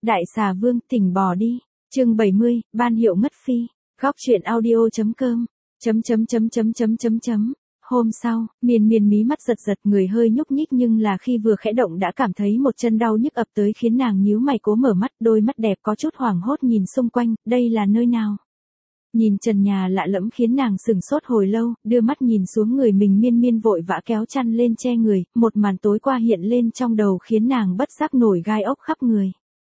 Đại xà vương, tỉnh bò đi. Chương 70, ban hiệu ngất phi. Góc truyện audio.com. Hôm sau, Miên Miên mí mắt giật giật, người hơi nhúc nhích, nhưng là khi vừa khẽ động đã cảm thấy một chân đau nhức ập tới khiến nàng nhíu mày cố mở mắt, đôi mắt đẹp có chút hoảng hốt nhìn xung quanh, đây là nơi nào? Nhìn trần nhà lạ lẫm khiến nàng sửng sốt hồi lâu, đưa mắt nhìn xuống người mình, Miên Miên vội vã kéo chăn lên che người, một màn tối qua hiện lên trong đầu khiến nàng bất giác nổi gai ốc khắp người.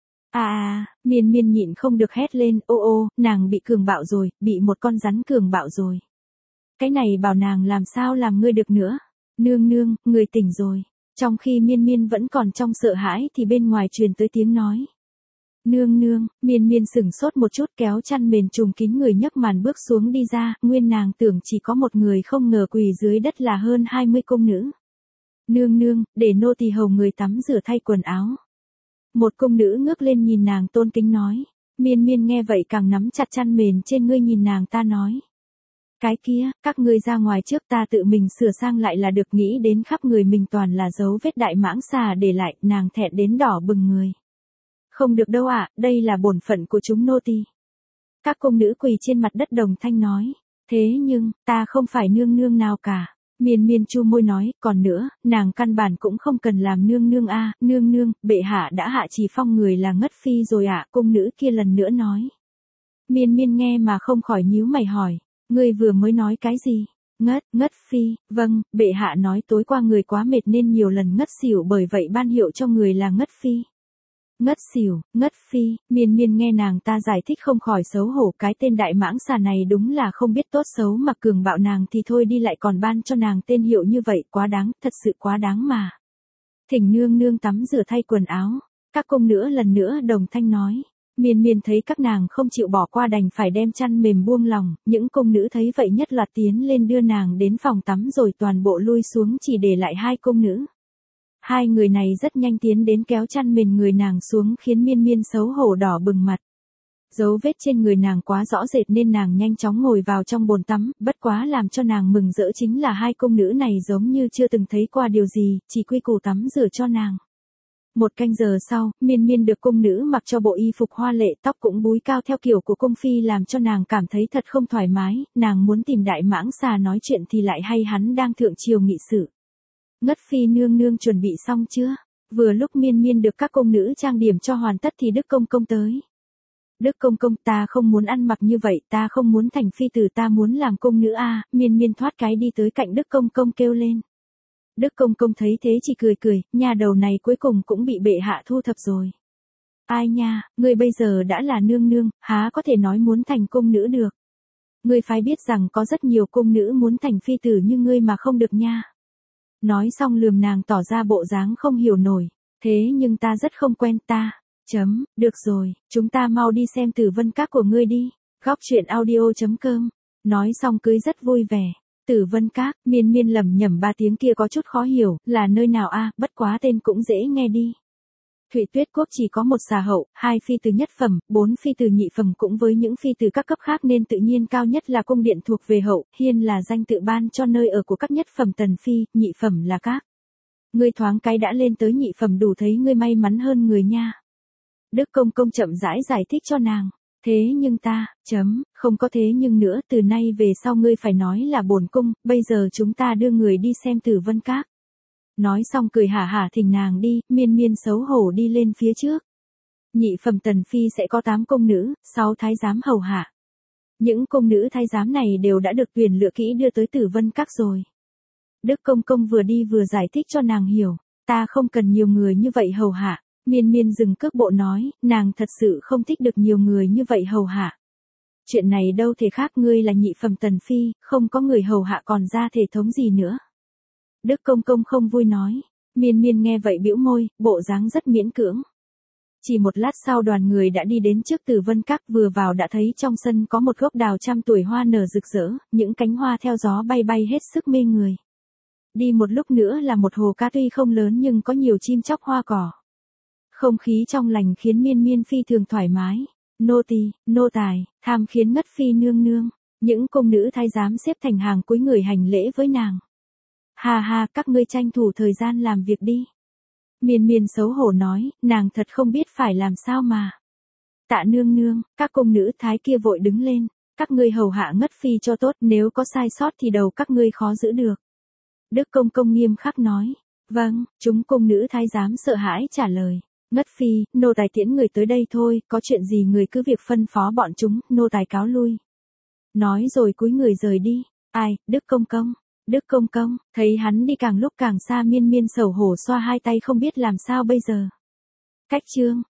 Miên Miên nhịn không được hét lên, ô, nàng bị cường bạo rồi, bị một con rắn cường bạo rồi. Cái này bảo nàng làm sao làm ngươi được nữa. Nương nương, người tỉnh rồi. Trong khi Miên Miên vẫn còn trong sợ hãi thì bên ngoài truyền tới tiếng nói. Nương nương, Miên Miên sửng sốt một chút, kéo chăn mền trùm kín người nhấc màn bước xuống đi ra, nguyên nàng tưởng chỉ có một người, không ngờ quỳ dưới đất là hơn 20 công nữ. Nương nương, để nô tỳ hầu người tắm rửa thay quần áo. Một công nữ ngước lên nhìn nàng tôn kính nói. Miên Miên nghe vậy càng nắm chặt chăn mền trên người nhìn nàng ta nói. Cái kia, các ngươi ra ngoài trước, ta tự mình sửa sang lại là được. Nghĩ đến khắp người mình toàn là dấu vết đại mãng xà để lại, nàng thẹn đến đỏ bừng người. Không được đâu ạ, đây là bổn phận của chúng nô tỳ. Các công nữ quỳ trên mặt đất đồng thanh nói. Thế nhưng, ta không phải nương nương nào cả. Miên Miên chu môi nói, còn nữa, nàng căn bản cũng không cần làm nương nương a, nương nương, bệ hạ đã hạ chỉ phong người là ngất phi rồi ạ, công nữ kia lần nữa nói. Miên Miên nghe mà không khỏi nhíu mày hỏi. Ngươi vừa mới nói cái gì? Ngất phi, vâng, bệ hạ nói tối qua người quá mệt nên nhiều lần ngất xỉu, bởi vậy ban hiệu cho người là ngất phi. Ngất phi, Miên Miên nghe nàng ta giải thích không khỏi xấu hổ, cái tên đại mãng xà này đúng là không biết tốt xấu mà cường bạo nàng thì thôi đi lại còn ban cho nàng tên hiệu như vậy, quá đáng, thật sự quá đáng mà. Thỉnh nương nương tắm rửa thay quần áo, các công nữ lần nữa đồng thanh nói. Miên Miên thấy các nàng không chịu bỏ qua đành phải đem chăn mềm buông lòng, những công nữ thấy vậy nhất loạt tiến lên đưa nàng đến phòng tắm rồi toàn bộ lui xuống, chỉ để lại hai công nữ. Hai người này rất nhanh tiến đến kéo chăn mền người nàng xuống khiến Miên Miên xấu hổ đỏ bừng mặt. Dấu vết trên người nàng quá rõ rệt nên nàng nhanh chóng ngồi vào trong bồn tắm, bất quá làm cho nàng mừng rỡ chính là hai công nữ này giống như chưa từng thấy qua điều gì, chỉ quy củ tắm rửa cho nàng. Một canh giờ sau, Miên Miên được cung nữ mặc cho bộ y phục hoa lệ, tóc cũng búi cao theo kiểu của cung phi làm cho nàng cảm thấy thật không thoải mái, nàng muốn tìm đại mãng xà nói chuyện thì lại hay hắn đang thượng triều nghị sự. Ngất phi nương nương chuẩn bị xong chưa? Vừa lúc Miên Miên được các công nữ trang điểm cho hoàn tất thì Đức Công Công tới. Đức Công Công, ta không muốn ăn mặc như vậy, ta không muốn thành phi tử, ta muốn làm công nữ a. Miên Miên thoát cái đi tới cạnh Đức Công Công kêu lên. Đức Công Công thấy thế chỉ cười, nhà đầu này cuối cùng cũng bị bệ hạ thu thập rồi. Ai nha, ngươi bây giờ đã là nương nương, há có thể nói muốn thành công nữ được. Ngươi phải biết rằng có rất nhiều công nữ muốn thành phi tử như ngươi mà không được nha. Nói xong lườm nàng tỏ ra bộ dáng không hiểu nổi, thế nhưng ta rất không quen ta. Được rồi, chúng ta mau đi xem Tử Vân Các của ngươi đi. Góc truyện audio.com. Nói xong cưới rất vui vẻ. Tử Vân Các, Miên Miên lẩm nhẩm ba tiếng kia có chút khó hiểu, là nơi nào a, bất quá tên cũng dễ nghe đi. Thụy Tuyết Quốc chỉ có một xà hậu, 2 phi tử nhất phẩm, 4 phi tử nhị phẩm cũng với những phi tử các cấp khác nên tự nhiên cao nhất là cung điện thuộc về hậu, hiên là danh tự ban cho nơi ở của các nhất phẩm tần phi, nhị phẩm là các. Ngươi thoáng cái đã lên tới nhị phẩm đủ thấy ngươi may mắn hơn người nha. Đức Công Công chậm rãi giải thích cho nàng. Thế nhưng ta, không có thế nhưng nữa, từ nay về sau ngươi phải nói là bổn cung, bây giờ chúng ta đưa người đi xem Tử Vân Các. Nói xong cười hả hả thỉnh nàng đi, Miên Miên xấu hổ đi lên phía trước. Nhị phẩm tần phi sẽ có 8 công nữ, 6 thái giám hầu hạ. Những công nữ thái giám này đều đã được tuyển lựa kỹ đưa tới Tử Vân Các rồi. Đức Công Công vừa đi vừa giải thích cho nàng hiểu, ta không cần nhiều người như vậy hầu hạ. Miên Miên dừng cước bộ nói, nàng thật sự không thích được nhiều người như vậy hầu hạ. Chuyện này đâu thể khác, ngươi là nhị phẩm tần phi, không có người hầu hạ còn ra thể thống gì nữa. Đức Công Công không vui nói. Miên Miên nghe vậy bĩu môi, bộ dáng rất miễn cưỡng. Chỉ một lát sau đoàn người đã đi đến trước Tử Vân Các, vừa vào đã thấy trong sân có một gốc đào trăm tuổi hoa nở rực rỡ, những cánh hoa theo gió bay bay hết sức mê người. Đi một lúc nữa là một hồ cá tuy không lớn nhưng có nhiều chim chóc hoa cỏ. Không khí trong lành khiến Miên Miên phi thường thoải mái. Nô tỳ, nô tài, tham khiến ngất phi nương nương. Những công nữ thái giám xếp thành hàng cúi người hành lễ với nàng. Ha ha, các ngươi tranh thủ thời gian làm việc đi. Miên miên xấu hổ nói, nàng thật không biết phải làm sao mà. Tạ nương nương, các cung nữ thái kia vội đứng lên. Các ngươi hầu hạ Ngất Phi cho tốt, nếu có sai sót thì đầu các ngươi khó giữ được. Đức công công nghiêm khắc nói. Vâng, chúng cung nữ thái giám sợ hãi trả lời. Ngất Phi, nô tài tiễn người tới đây thôi, có chuyện gì người cứ việc phân phó bọn chúng, nô tài cáo lui. Nói rồi cúi người rời đi. Ai, Đức công công. Đức công công, thấy hắn đi càng lúc càng xa, miên miên xấu hổ xoa hai tay không biết làm sao bây giờ. Cách chương.